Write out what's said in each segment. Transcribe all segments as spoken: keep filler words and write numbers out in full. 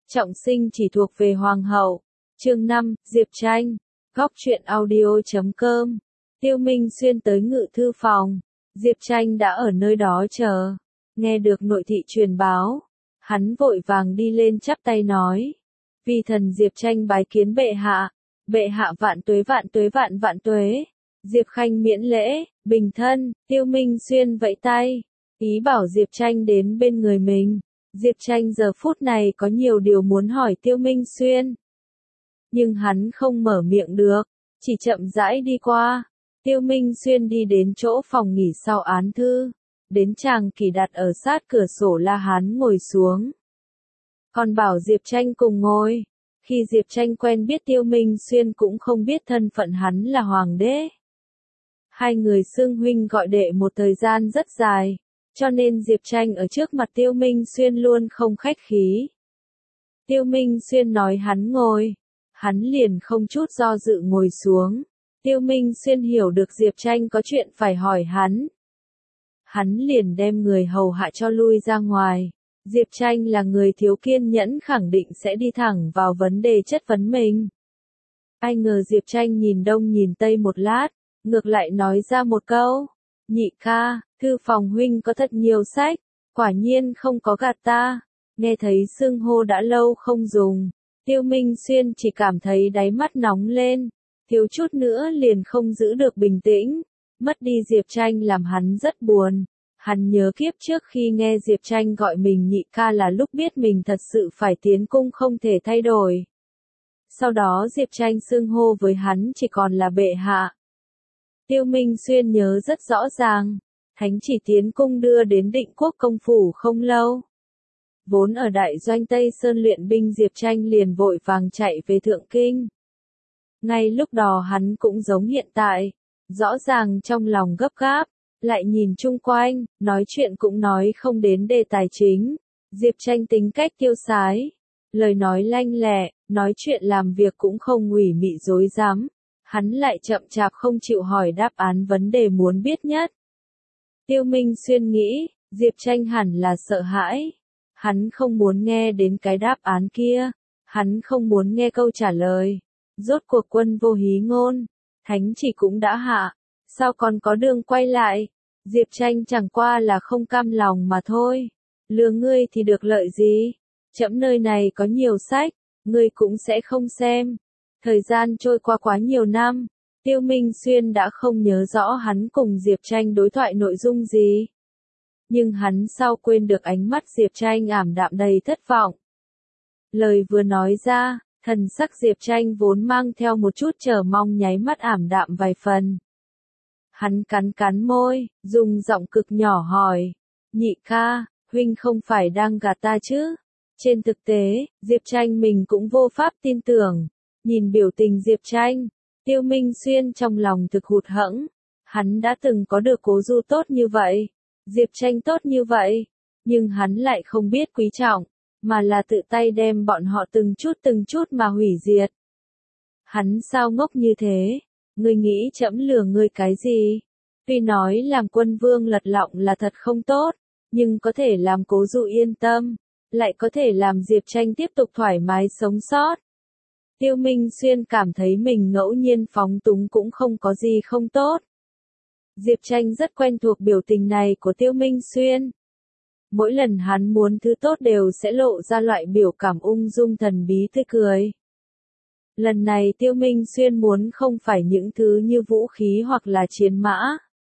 Trọng sinh chỉ thuộc về hoàng hậu. Chương năm, Diệp Tranh. Góc truyện audio chấm com. Tiêu Minh Xuyên tới ngự thư phòng. Diệp Tranh đã ở nơi đó chờ. Nghe được nội thị truyền báo. Hắn vội vàng đi lên chắp tay nói. Vi thần Diệp Tranh bái kiến bệ hạ. Bệ hạ vạn tuế vạn tuế vạn vạn tuế. Diệp Khanh miễn lễ, bình thân. Tiêu Minh Xuyên vẫy tay. Ý bảo Diệp Tranh đến bên người mình. Diệp Tranh giờ phút này có nhiều điều muốn hỏi Tiêu Minh Xuyên. Nhưng hắn không mở miệng được, chỉ chậm rãi đi qua. Tiêu Minh Xuyên đi đến chỗ phòng nghỉ sau án thư. Đến chàng kỳ đặt ở sát cửa sổ la hán ngồi xuống. Còn bảo Diệp Tranh cùng ngồi. Khi Diệp Tranh quen biết Tiêu Minh Xuyên cũng không biết thân phận hắn là hoàng đế. Hai người xưng huynh gọi đệ một thời gian rất dài. Cho nên Diệp Tranh ở trước mặt Tiêu Minh Xuyên luôn không khách khí. Tiêu Minh Xuyên nói hắn ngồi. Hắn liền không chút do dự ngồi xuống. Tiêu Minh Xuyên hiểu được Diệp Tranh có chuyện phải hỏi hắn. Hắn liền đem người hầu hạ cho lui ra ngoài. Diệp Tranh là người thiếu kiên nhẫn khẳng định sẽ đi thẳng vào vấn đề chất vấn mình. Ai ngờ Diệp Tranh nhìn đông nhìn tây một lát, ngược lại nói ra một câu. Nhị ca, thư phòng huynh có thật nhiều sách, quả nhiên không có gạt ta. Nghe thấy xưng hô đã lâu không dùng, Tiêu Minh Xuyên chỉ cảm thấy đáy mắt nóng lên, thiếu chút nữa liền không giữ được bình tĩnh. Mất đi Diệp Tranh làm hắn rất buồn. Hắn nhớ kiếp trước khi nghe Diệp Tranh gọi mình nhị ca là lúc biết mình thật sự phải tiến cung không thể thay đổi. Sau đó Diệp Tranh xưng hô với hắn chỉ còn là bệ hạ. Tiêu Minh Xuyên nhớ rất rõ ràng, thánh chỉ tiến cung đưa đến Định Quốc công phủ không lâu. Vốn ở đại doanh Tây Sơn luyện binh Diệp Tranh liền vội vàng chạy về Thượng Kinh. Ngay lúc đó hắn cũng giống hiện tại, rõ ràng trong lòng gấp gáp, lại nhìn chung quanh, nói chuyện cũng nói không đến đề tài chính. Diệp Tranh tính cách tiêu sái, lời nói lanh lẹ, nói chuyện làm việc cũng không ủy mị dối dám. Hắn lại chậm chạp không chịu hỏi đáp án vấn đề muốn biết nhất. Tiêu Minh Xuyên nghĩ, Diệp Tranh hẳn là sợ hãi. Hắn không muốn nghe đến cái đáp án kia. Hắn không muốn nghe câu trả lời. Rốt cuộc quân vô hí ngôn. Thánh chỉ cũng đã hạ. Sao còn có đường quay lại? Diệp Tranh chẳng qua là không cam lòng mà thôi. Lừa ngươi thì được lợi gì? Trẫm nơi này có nhiều sách, ngươi cũng sẽ không xem. Thời gian trôi qua quá nhiều năm, Tiêu Minh Xuyên đã không nhớ rõ hắn cùng Diệp Tranh đối thoại nội dung gì. Nhưng hắn sao quên được ánh mắt Diệp Tranh ảm đạm đầy thất vọng. Lời vừa nói ra, thần sắc Diệp Tranh vốn mang theo một chút chờ mong nháy mắt ảm đạm vài phần. Hắn cắn cắn môi, dùng giọng cực nhỏ hỏi, nhị ca, huynh không phải đang gạt ta chứ? Trên thực tế, Diệp Tranh mình cũng vô pháp tin tưởng. Nhìn biểu tình Diệp Tranh, Tiêu Minh Xuyên trong lòng thực hụt hẫng. Hắn đã từng có được Cố Du tốt như vậy, Diệp Tranh tốt như vậy, nhưng hắn lại không biết quý trọng, mà là tự tay đem bọn họ từng chút từng chút mà hủy diệt. Hắn sao ngốc như thế? Ngươi nghĩ trẫm lừa ngươi cái gì? Tuy nói làm quân vương lật lọng là thật không tốt, nhưng có thể làm Cố Du yên tâm, lại có thể làm Diệp Tranh tiếp tục thoải mái sống sót. Tiêu Minh Xuyên cảm thấy mình ngẫu nhiên phóng túng cũng không có gì không tốt. Diệp Tranh rất quen thuộc biểu tình này của Tiêu Minh Xuyên. Mỗi lần hắn muốn thứ tốt đều sẽ lộ ra loại biểu cảm ung dung thần bí tươi cười. Lần này Tiêu Minh Xuyên muốn không phải những thứ như vũ khí hoặc là chiến mã,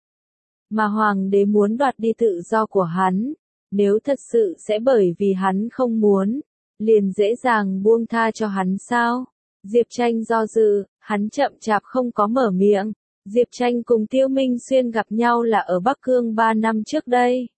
mà hoàng đế muốn đoạt đi tự do của hắn. Nếu thật sự sẽ bởi vì hắn không muốn, liền dễ dàng buông tha cho hắn sao? Diệp Tranh do dự, hắn chậm chạp không có mở miệng. Diệp Tranh cùng Tiêu Minh Xuyên gặp nhau là ở Bắc Cương ba năm trước đây.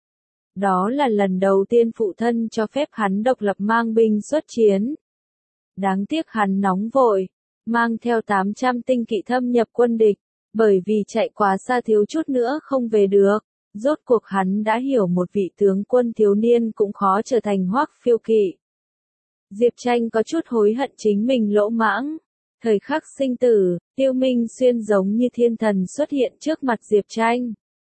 Đó là lần đầu tiên phụ thân cho phép hắn độc lập mang binh xuất chiến. Đáng tiếc hắn nóng vội, mang theo tám trăm tinh kỵ thâm nhập quân địch, bởi vì chạy quá xa thiếu chút nữa không về được. Rốt cuộc hắn đã hiểu một vị tướng quân thiếu niên cũng khó trở thành Hoắc Phiêu Kỵ. Diệp Tranh có chút hối hận chính mình lỗ mãng. Thời khắc sinh tử, Tiêu Minh Xuyên giống như thiên thần xuất hiện trước mặt Diệp Tranh.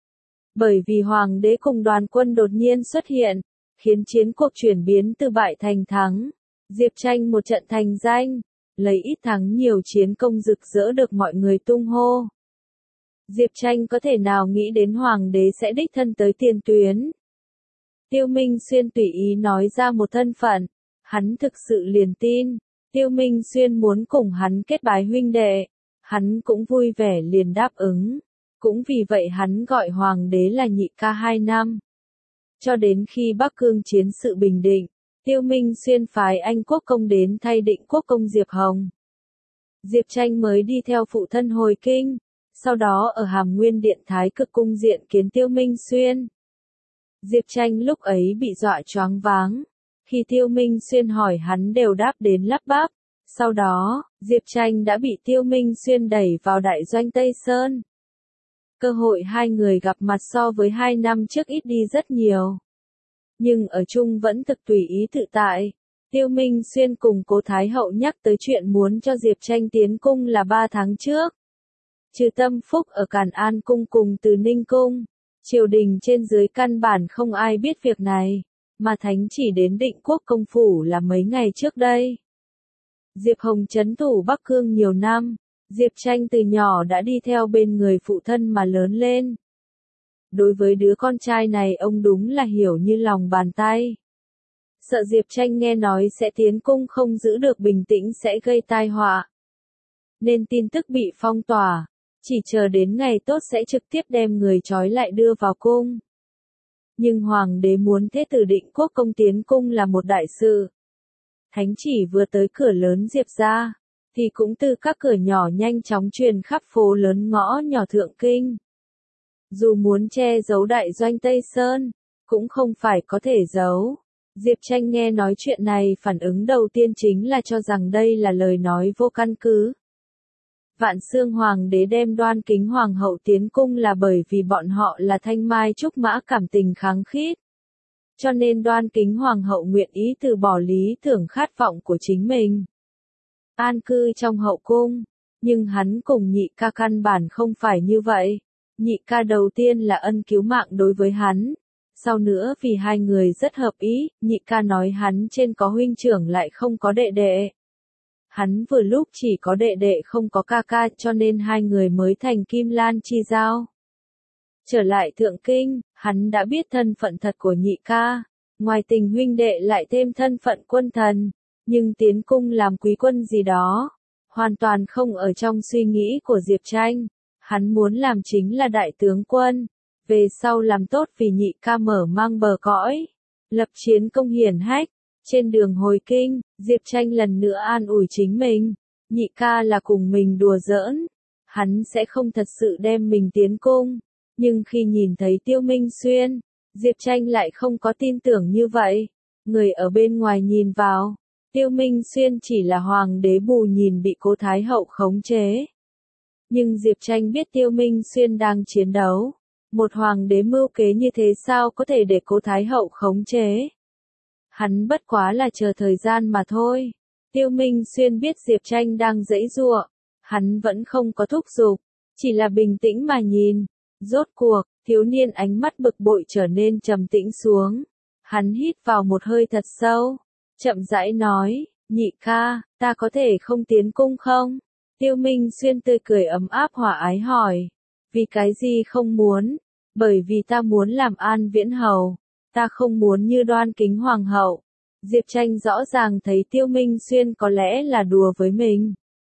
Bởi vì hoàng đế cùng đoàn quân đột nhiên xuất hiện, khiến chiến cuộc chuyển biến từ bại thành thắng. Diệp Tranh một trận thành danh, lấy ít thắng nhiều chiến công rực rỡ được mọi người tung hô. Diệp Tranh có thể nào nghĩ đến hoàng đế sẽ đích thân tới tiền tuyến. Tiêu Minh Xuyên tùy ý nói ra một thân phận, hắn thực sự liền tin, Tiêu Minh Xuyên muốn cùng hắn kết bái huynh đệ, hắn cũng vui vẻ liền đáp ứng, cũng vì vậy hắn gọi hoàng đế là nhị ca hai năm. Cho đến khi Bắc Cương chiến sự bình định, Tiêu Minh Xuyên phái Anh Quốc công đến thay định quốc công Diệp Hồng. Diệp Tranh mới đi theo phụ thân hồi kinh, sau đó ở Hàm Nguyên Điện Thái Cực cung diện kiến Tiêu Minh Xuyên. Diệp Tranh lúc ấy bị dọa choáng váng, khi Tiêu Minh Xuyên hỏi hắn đều đáp đến lắp bắp, sau đó, Diệp Tranh đã bị Tiêu Minh Xuyên đẩy vào đại doanh Tây Sơn. Cơ hội hai người gặp mặt so với hai năm trước ít đi rất nhiều. Nhưng ở chung vẫn thực tùy ý tự tại. Tiêu Minh Xuyên cùng Cố Thái Hậu nhắc tới chuyện muốn cho Diệp Tranh tiến cung là ba tháng trước. Trừ Tâm Phúc ở Càn An cung cùng Từ Ninh cung, triều đình trên dưới căn bản không ai biết việc này, mà thánh chỉ đến Định Quốc công phủ là mấy ngày trước đây. Diệp Hồng trấn thủ Bắc Cương nhiều năm, Diệp Tranh từ nhỏ đã đi theo bên người phụ thân mà lớn lên. Đối với đứa con trai này ông đúng là hiểu như lòng bàn tay. Sợ Diệp Tranh nghe nói sẽ tiến cung không giữ được bình tĩnh sẽ gây tai họa. Nên tin tức bị phong tỏa, chỉ chờ đến ngày tốt sẽ trực tiếp đem người trói lại đưa vào cung. Nhưng hoàng đế muốn thế tử Định Quốc công tiến cung là một đại sự. Thánh chỉ vừa tới cửa lớn Diệp gia, thì cũng từ các cửa nhỏ nhanh chóng truyền khắp phố lớn ngõ nhỏ thượng kinh. Dù muốn che giấu đại doanh Tây Sơn, cũng không phải có thể giấu. Diệp Tranh nghe nói chuyện này phản ứng đầu tiên chính là cho rằng đây là lời nói vô căn cứ. Vạn Xương hoàng đế đem Đoan Kính hoàng hậu tiến cung là bởi vì bọn họ là thanh mai trúc mã cảm tình kháng khít. Cho nên Đoan Kính hoàng hậu nguyện ý từ bỏ lý tưởng khát vọng của chính mình. An cư trong hậu cung, nhưng hắn cùng nhị ca căn bản không phải như vậy. Nhị ca đầu tiên là ân cứu mạng đối với hắn. Sau nữa vì hai người rất hợp ý, nhị ca nói hắn trên có huynh trưởng lại không có đệ đệ. Hắn vừa lúc chỉ có đệ đệ không có ca ca cho nên hai người mới thành kim lan chi giao. Trở lại thượng kinh, hắn đã biết thân phận thật của nhị ca. Ngoài tình huynh đệ lại thêm thân phận quân thần. Nhưng tiến cung làm quý quân gì đó, hoàn toàn không ở trong suy nghĩ của Diệp Tranh. Hắn muốn làm chính là đại tướng quân, về sau làm tốt vì nhị ca mở mang bờ cõi, lập chiến công hiển hách. Trên đường hồi kinh, Diệp Tranh lần nữa an ủi chính mình, nhị ca là cùng mình đùa giỡn, hắn sẽ không thật sự đem mình tiến cung. Nhưng khi nhìn thấy Tiêu Minh Xuyên, Diệp Tranh lại không có tin tưởng như vậy. Người ở bên ngoài nhìn vào, Tiêu Minh Xuyên chỉ là hoàng đế bù nhìn bị Cố Thái Hậu khống chế. Nhưng Diệp Tranh biết Tiêu Minh Xuyên đang chiến đấu. Một hoàng đế mưu kế như thế sao có thể để Cố Thái Hậu khống chế. Hắn bất quá là chờ thời gian mà thôi. Tiêu Minh Xuyên biết Diệp Tranh đang giãy giụa, hắn vẫn không có thúc giục, chỉ là bình tĩnh mà nhìn. Rốt cuộc, thiếu niên ánh mắt bực bội trở nên trầm tĩnh xuống. Hắn hít vào một hơi thật sâu, chậm rãi nói, nhị ca, ta có thể không tiến cung không? Tiêu Minh Xuyên tươi cười ấm áp hòa ái hỏi, vì cái gì không muốn? Bởi vì ta muốn làm An Viễn hầu, ta không muốn như Đoan Kính hoàng hậu. Diệp Tranh rõ ràng thấy Tiêu Minh Xuyên có lẽ là đùa với mình.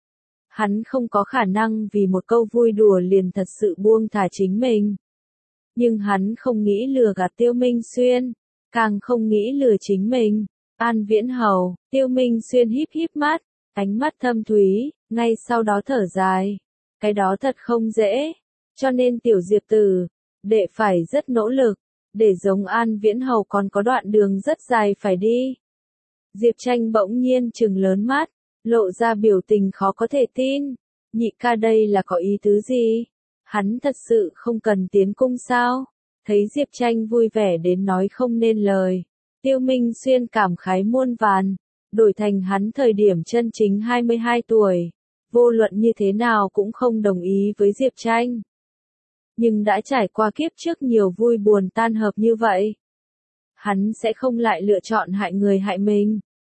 Hắn không có khả năng vì một câu vui đùa liền thật sự buông thả chính mình. Nhưng hắn không nghĩ lừa gạt Tiêu Minh Xuyên, càng không nghĩ lừa chính mình. An Viễn hầu, Tiêu Minh Xuyên híp híp mắt, ánh mắt thâm thúy, ngay sau đó thở dài. Cái đó thật không dễ, cho nên tiểu Diệp tử, đệ phải rất nỗ lực, để giống An Viễn hầu còn có đoạn đường rất dài phải đi. Diệp Tranh bỗng nhiên trừng lớn mắt, lộ ra biểu tình khó có thể tin. Nhị ca đây là có ý tứ gì? Hắn thật sự không cần tiến cung sao? Thấy Diệp Tranh vui vẻ đến nói không nên lời. Tiêu Minh Xuyên cảm khái muôn vàn. Đổi thành hắn thời điểm chân chính hai mươi hai tuổi. Vô luận như thế nào cũng không đồng ý với Diệp Tranh. Nhưng đã trải qua kiếp trước nhiều vui buồn tan hợp như vậy. Hắn sẽ không lại lựa chọn hại người hại mình.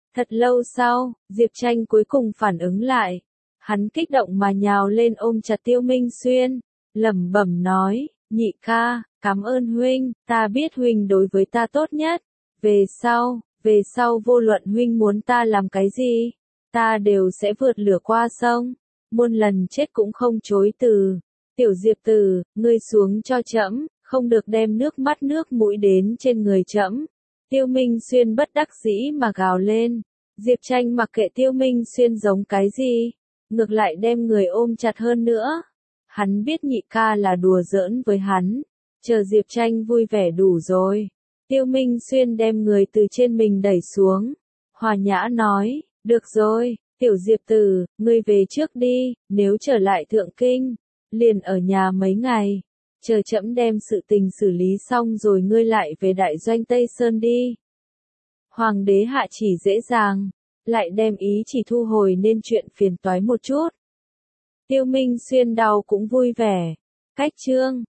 Thật lâu sau, Diệp Tranh cuối cùng phản ứng lại. Hắn kích động mà nhào lên ôm chặt Tiêu Minh Xuyên, lẩm bẩm nói, nhị ca, cảm ơn huynh, ta biết huynh đối với ta tốt nhất. Về sau, về sau vô luận huynh muốn ta làm cái gì, ta đều sẽ vượt lửa qua sông, muôn lần chết cũng không chối từ. Tiểu Diệp Tử, ngươi xuống cho trẫm, không được đem nước mắt nước mũi đến trên người trẫm. Tiêu Minh Xuyên bất đắc dĩ mà gào lên. Diệp Tranh mặc kệ Tiêu Minh Xuyên giống cái gì, ngược lại đem người ôm chặt hơn nữa. Hắn biết nhị ca là đùa giỡn với hắn, chờ Diệp Tranh vui vẻ đủ rồi. Tiêu Minh Xuyên đem người từ trên mình đẩy xuống, hòa nhã nói, được rồi, Tiểu Diệp Tử, ngươi về trước đi, nếu trở lại Thượng Kinh, liền ở nhà mấy ngày, chờ trẫm đem sự tình xử lý xong rồi ngươi lại về đại doanh Tây Sơn đi. Hoàng đế hạ chỉ dễ dàng, lại đem ý chỉ thu hồi nên chuyện phiền toái một chút. Tiêu Minh Xuyên đau cũng vui vẻ. Cách chương